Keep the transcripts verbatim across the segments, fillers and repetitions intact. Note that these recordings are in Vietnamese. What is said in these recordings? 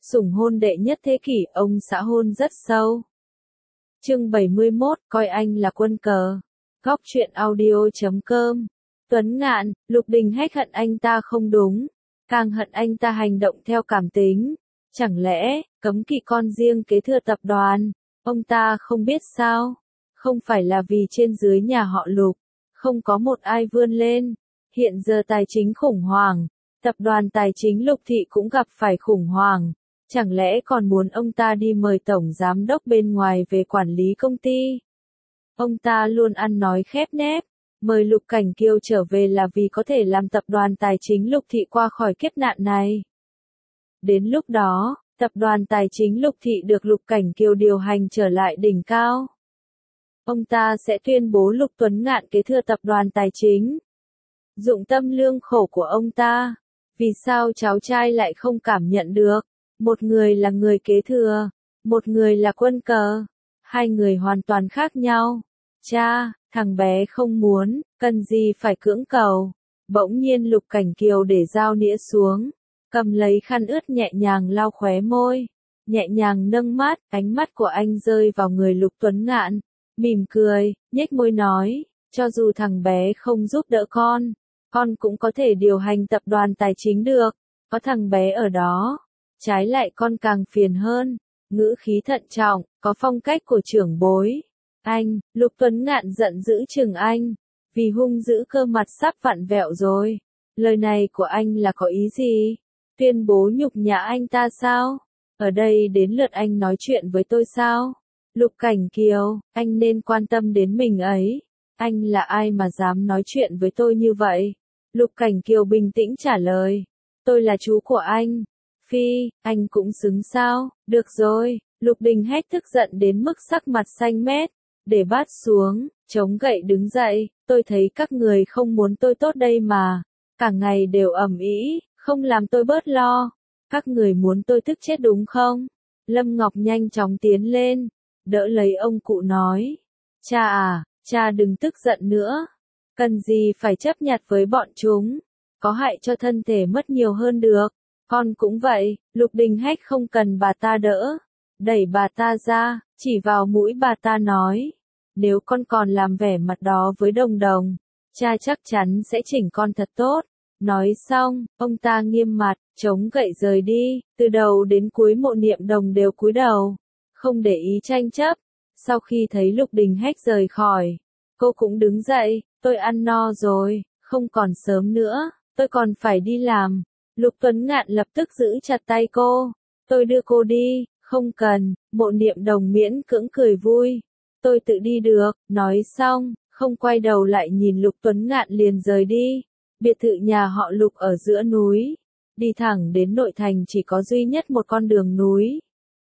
Sủng hôn đệ nhất thế kỷ, ông xã hôn rất sâu. Chương bảy mươi mốt, coi anh là quân cờ. Góc truyện audio chấm com. Tuấn Ngạn, Lục Đình Hách hận anh ta không đúng, càng hận anh ta hành động theo cảm tính. Chẳng lẽ, cấm kỵ con riêng kế thừa tập đoàn, ông ta không biết sao? Không phải là vì trên dưới nhà họ Lục, không có một ai vươn lên. Hiện giờ tài chính khủng hoảng, tập đoàn tài chính Lục Thị cũng gặp phải khủng hoảng. Chẳng lẽ còn muốn ông ta đi mời tổng giám đốc bên ngoài về quản lý công ty? Ông ta luôn ăn nói khép nép, mời Lục Cảnh Kiều trở về là vì có thể làm tập đoàn tài chính Lục Thị qua khỏi kiếp nạn này. Đến lúc đó, tập đoàn tài chính Lục Thị được Lục Cảnh Kiều điều hành trở lại đỉnh cao. Ông ta sẽ tuyên bố Lục Tuấn Ngạn kế thừa tập đoàn tài chính. Dụng tâm lương khổ của ông ta, vì sao cháu trai lại không cảm nhận được? Một người là người kế thừa, một người là quân cờ, hai người hoàn toàn khác nhau. Cha, thằng bé không muốn, cần gì phải cưỡng cầu. Bỗng nhiên Lục Cảnh Kiều để dao nĩa xuống, cầm lấy khăn ướt nhẹ nhàng lau khóe môi, nhẹ nhàng nâng mắt, ánh mắt của anh rơi vào người Lục Tuấn Ngạn, mỉm cười, nhếch môi nói, cho dù thằng bé không giúp đỡ con, con cũng có thể điều hành tập đoàn tài chính được, có thằng bé ở đó. Trái lại con càng phiền hơn, ngữ khí thận trọng, có phong cách của trưởng bối. Anh, Lục Tuấn Ngạn giận dữ chừng anh, vì hung dữ cơ mặt sắp vặn vẹo rồi. Lời này của anh là có ý gì? Tuyên bố nhục nhã anh ta sao? Ở đây đến lượt anh nói chuyện với tôi sao? Lục Cảnh Kiều, anh nên quan tâm đến mình ấy. Anh là ai mà dám nói chuyện với tôi như vậy? Lục Cảnh Kiều bình tĩnh trả lời. Tôi là chú của anh. Phi, anh cũng xứng sao? Được rồi, Lục Đình Hách tức giận đến mức sắc mặt xanh mét, để bát xuống, chống gậy đứng dậy, tôi thấy các người không muốn tôi tốt đây mà, cả ngày đều ầm ĩ, không làm tôi bớt lo, các người muốn tôi tức chết đúng không? Lâm Ngọc nhanh chóng tiến lên, đỡ lấy ông cụ nói, cha à, cha đừng tức giận nữa, cần gì phải chấp nhặt với bọn chúng, có hại cho thân thể mất nhiều hơn được. Con cũng vậy, Lục Đình Hách không cần bà ta đỡ, đẩy bà ta ra, chỉ vào mũi bà ta nói, nếu con còn làm vẻ mặt đó với Đồng Đồng, cha chắc chắn sẽ chỉnh con thật tốt. Nói xong, ông ta nghiêm mặt, chống gậy rời đi, từ đầu đến cuối Mộ Niệm Đồng đều cúi đầu, không để ý tranh chấp. Sau khi thấy Lục Đình Hách rời khỏi, cô cũng đứng dậy, tôi ăn no rồi, không còn sớm nữa, tôi còn phải đi làm. Lục Tuấn Ngạn lập tức giữ chặt tay cô, tôi đưa cô đi, không cần. Mộ Niệm Đồng miễn cưỡng cười vui, tôi tự đi được, nói xong, không quay đầu lại nhìn Lục Tuấn Ngạn liền rời đi. Biệt thự nhà họ Lục ở giữa núi, đi thẳng đến nội thành chỉ có duy nhất một con đường núi.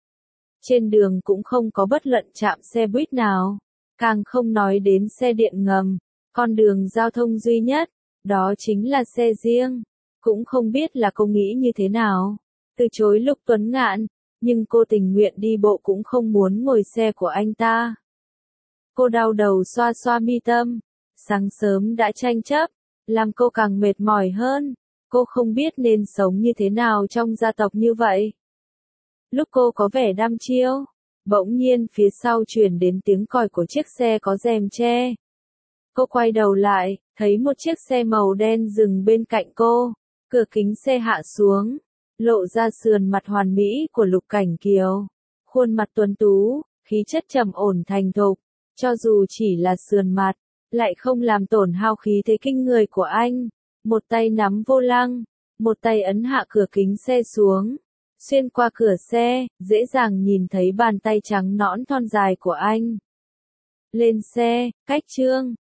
Trên đường cũng không có bất luận trạm xe buýt nào, càng không nói đến xe điện ngầm, con đường giao thông duy nhất, đó chính là xe riêng. Cũng không biết là cô nghĩ như thế nào, từ chối Lục Tuấn Ngạn, nhưng cô tình nguyện đi bộ cũng không muốn ngồi xe của anh ta. Cô đau đầu xoa xoa mi tâm, sáng sớm đã tranh chấp, làm cô càng mệt mỏi hơn, cô không biết nên sống như thế nào trong gia tộc như vậy. Lúc cô có vẻ đăm chiêu, bỗng nhiên phía sau truyền đến tiếng còi của chiếc xe có rèm che. Cô quay đầu lại, thấy một chiếc xe màu đen dừng bên cạnh cô. Cửa kính xe hạ xuống, lộ ra sườn mặt hoàn mỹ của Lục Cảnh Kiều. Khuôn mặt tuấn tú, khí chất trầm ổn thành thục, cho dù chỉ là sườn mặt, lại không làm tổn hao khí thế kinh người của anh. Một tay nắm vô lăng, một tay ấn hạ cửa kính xe xuống. Xuyên qua cửa xe, dễ dàng nhìn thấy bàn tay trắng nõn thon dài của anh. Lên xe, cách Trương,